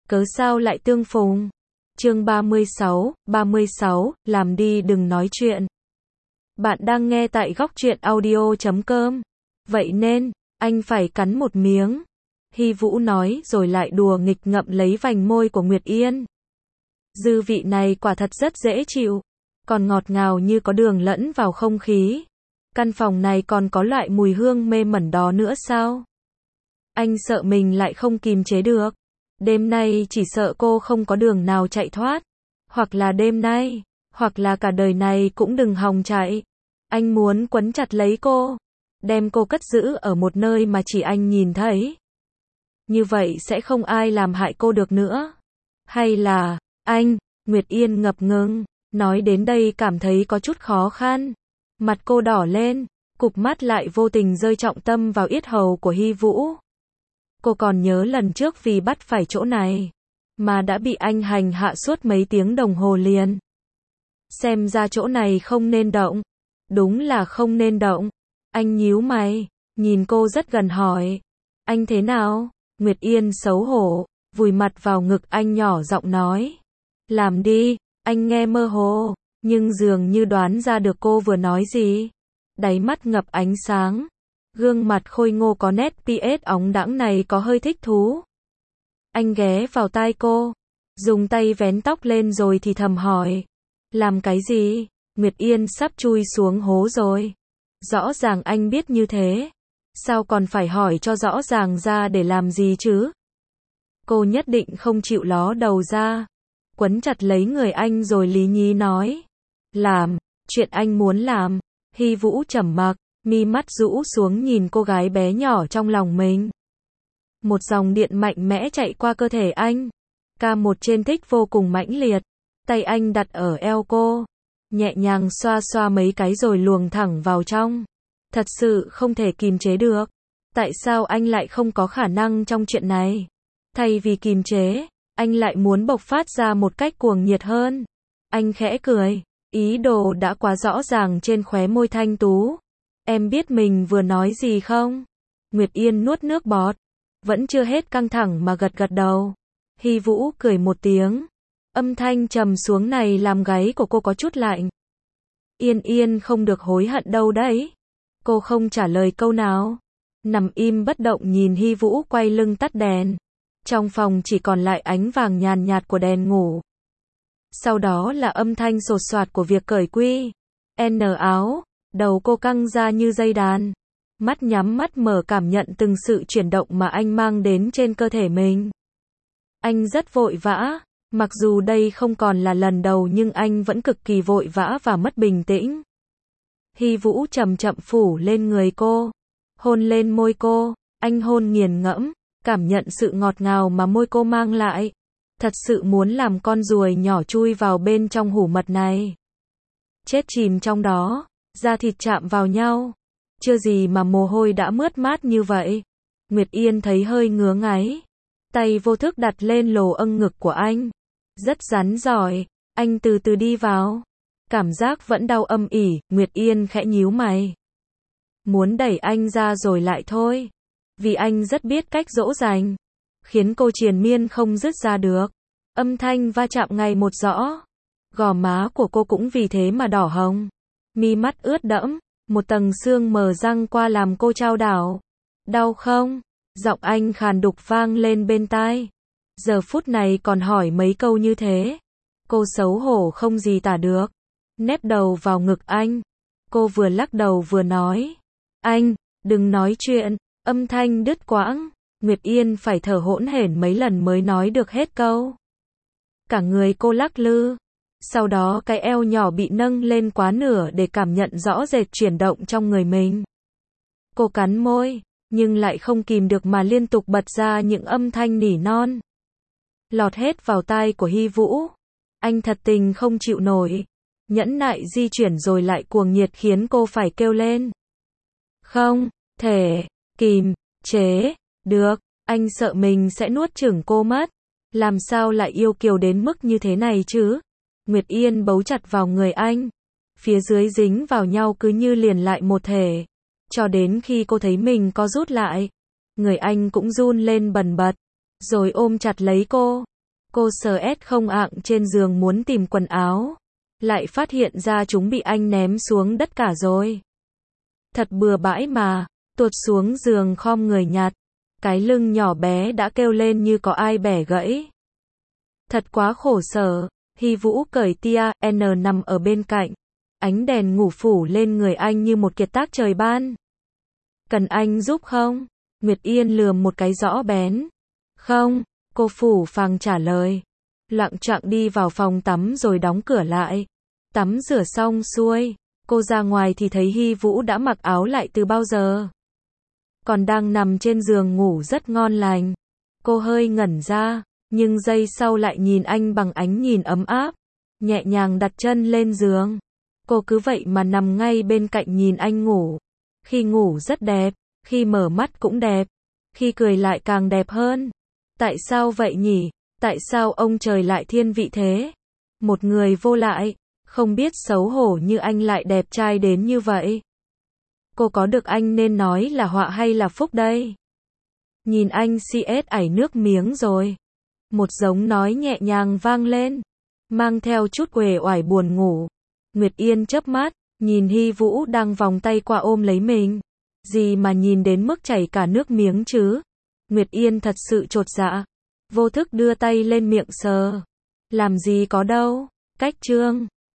cớ sao lại tương phùng. Chương 36, làm đi đừng nói chuyện. Bạn đang nghe tại góc truyện audio.com. Vậy nên, anh phải cắn một miếng. Hy Vũ nói rồi lại đùa nghịch ngậm lấy vành môi của Nguyệt Yên. Dư vị này quả thật rất dễ chịu, còn ngọt ngào như có đường lẫn vào không khí. Căn phòng này còn có loại mùi hương mê mẩn đó nữa sao? Anh sợ mình lại không kìm chế được. Đêm nay chỉ sợ cô không có đường nào chạy thoát. Hoặc là đêm nay, hoặc là cả đời này cũng đừng hòng chạy. Anh muốn quấn chặt lấy cô, đem cô cất giữ ở một nơi mà chỉ anh nhìn thấy. Như vậy sẽ không ai làm hại cô được nữa. Hay là, anh, Nguyệt Yên ngập ngừng, nói đến đây cảm thấy có chút khó khăn. Mặt cô đỏ lên, cụp mắt lại vô tình rơi trọng tâm vào yết hầu của Hy Vũ. Cô còn nhớ lần trước vì bắt phải chỗ này, mà đã bị anh hành hạ suốt mấy tiếng đồng hồ liền. Xem ra chỗ này không nên động. Đúng là không nên động. Anh nhíu mày, nhìn cô rất gần hỏi. Anh thế nào? Nguyệt Yên xấu hổ, vùi mặt vào ngực anh nhỏ giọng nói. Làm đi, anh nghe mơ hồ, nhưng dường như đoán ra được cô vừa nói gì. Đáy mắt ngập ánh sáng. Gương mặt khôi ngô có nét PS óng đãng này có hơi thích thú. Anh ghé vào tai cô, dùng tay vén tóc lên rồi thì thầm hỏi. Làm cái gì? Nguyệt Yên sắp chui xuống hố rồi. Rõ ràng anh biết như thế. Sao còn phải hỏi cho rõ ràng ra để làm gì chứ? Cô nhất định không chịu ló đầu ra. Quấn chặt lấy người anh rồi lý nhí nói. Làm, chuyện anh muốn làm. Hy Vũ trầm mặc, mi mắt rũ xuống nhìn cô gái bé nhỏ trong lòng mình. Một dòng điện mạnh mẽ chạy qua cơ thể anh. K1 trên thích vô cùng mãnh liệt. Tay anh đặt ở eo cô, nhẹ nhàng xoa xoa mấy cái rồi luồng thẳng vào trong. Thật sự không thể kìm chế được. Tại sao anh lại không có khả năng trong chuyện này? Thay vì kìm chế, anh lại muốn bộc phát ra một cách cuồng nhiệt hơn. Anh khẽ cười, ý đồ đã quá rõ ràng trên khóe môi thanh tú. Em biết mình vừa nói gì không? Nguyệt Yên nuốt nước bọt, vẫn chưa hết căng thẳng mà gật gật đầu. Hy Vũ cười một tiếng. Âm thanh trầm xuống này làm gáy của cô có chút lạnh. Yên Yên không được hối hận đâu đấy. Cô không trả lời câu nào. Nằm im bất động nhìn Hy Vũ quay lưng tắt đèn. Trong phòng chỉ còn lại ánh vàng nhàn nhạt của đèn ngủ. Sau đó là âm thanh sột soạt của việc cởi quy. N áo. Đầu cô căng ra như dây đàn. Mắt nhắm mắt mở cảm nhận từng sự chuyển động mà anh mang đến trên cơ thể mình. Anh rất vội vã. Mặc dù đây không còn là lần đầu nhưng anh vẫn cực kỳ vội vã và mất bình tĩnh. Hy Vũ chậm chậm phủ lên người cô. Hôn lên môi cô. Anh hôn nghiền ngẫm. Cảm nhận sự ngọt ngào mà môi cô mang lại. Thật sự muốn làm con ruồi nhỏ chui vào bên trong hủ mật này. Chết chìm trong đó. Da thịt chạm vào nhau. Chưa gì mà mồ hôi đã mướt mát như vậy. Nguyệt Yên thấy hơi ngứa ngáy. Tay vô thức đặt lên lồ âng ngực của anh. Rất rắn giỏi. Anh từ từ đi vào. Cảm giác vẫn đau âm ỉ. Nguyệt Yên khẽ nhíu mày. Muốn đẩy anh ra rồi lại thôi. Vì anh rất biết cách dỗ dành. Khiến cô triền miên không dứt ra được. Âm thanh va chạm ngày một rõ. Gò má của cô cũng vì thế mà đỏ hồng. Mi mắt ướt đẫm. Một tầng sương mờ răng qua làm cô chao đảo. Đau không? Giọng anh khàn đục vang lên bên tai. Giờ phút này còn hỏi mấy câu như thế. Cô xấu hổ không gì tả được. Nép đầu vào ngực anh. Cô vừa lắc đầu vừa nói. Anh, đừng nói chuyện. Âm thanh đứt quãng. Nguyệt Yên phải thở hỗn hển mấy lần mới nói được hết câu. Cả người cô lắc lư. Sau đó cái eo nhỏ bị nâng lên quá nửa để cảm nhận rõ rệt chuyển động trong người mình. Cô cắn môi, nhưng lại không kìm được mà liên tục bật ra những âm thanh nỉ non. Lọt hết vào tai của Hy Vũ. Anh thật tình không chịu nổi. Nhẫn nại di chuyển rồi lại cuồng nhiệt khiến cô phải kêu lên. Không thể kìm chế được. Anh sợ mình sẽ nuốt chửng cô mất. Làm sao lại yêu kiều đến mức như thế này chứ? Nguyệt Yên bấu chặt vào người anh. Phía dưới dính vào nhau cứ như liền lại một thể. Cho đến khi cô thấy mình co rút lại. Người anh cũng run lên bần bật. Rồi ôm chặt lấy cô. Cô sờ ét không ạng trên giường muốn tìm quần áo. Lại phát hiện ra chúng bị anh ném xuống đất cả rồi. Thật bừa bãi mà, tuột xuống giường khom người nhặt. Cái lưng nhỏ bé đã kêu lên như có ai bẻ gãy. Thật quá khổ sở, Hy Vũ cởi tia, N nằm ở bên cạnh. Ánh đèn ngủ phủ lên người anh như một kiệt tác trời ban. Cần anh giúp không? Nguyệt Yên lườm một cái rõ bén. Không, cô phủ phàng trả lời. Loạng choạng đi vào phòng tắm rồi đóng cửa lại. Tắm rửa xong xuôi, cô ra ngoài thì thấy Hy Vũ đã mặc áo lại từ bao giờ. Còn đang nằm trên giường ngủ rất ngon lành. Cô hơi ngẩn ra, nhưng giây sau lại nhìn anh bằng ánh nhìn ấm áp. Nhẹ nhàng đặt chân lên giường. Cô cứ vậy mà nằm ngay bên cạnh nhìn anh ngủ. Khi ngủ rất đẹp, khi mở mắt cũng đẹp, khi cười lại càng đẹp hơn. Tại sao vậy nhỉ? Tại sao ông trời lại thiên vị thế? Một người vô lại, không biết xấu hổ như anh lại đẹp trai đến như vậy. Cô có được anh nên nói là họa hay là phúc đây? Nhìn anh CS ảy nước miếng rồi. Một giọng nói nhẹ nhàng vang lên, mang theo chút uể oải buồn ngủ. Nguyệt Yên chớp mắt, nhìn Hy Vũ đang vòng tay qua ôm lấy mình. Gì mà nhìn đến mức chảy cả nước miếng chứ? Nguyệt Yên thật sự chột dạ. Vô thức đưa tay lên miệng sờ. Làm gì có đâu. Cách chương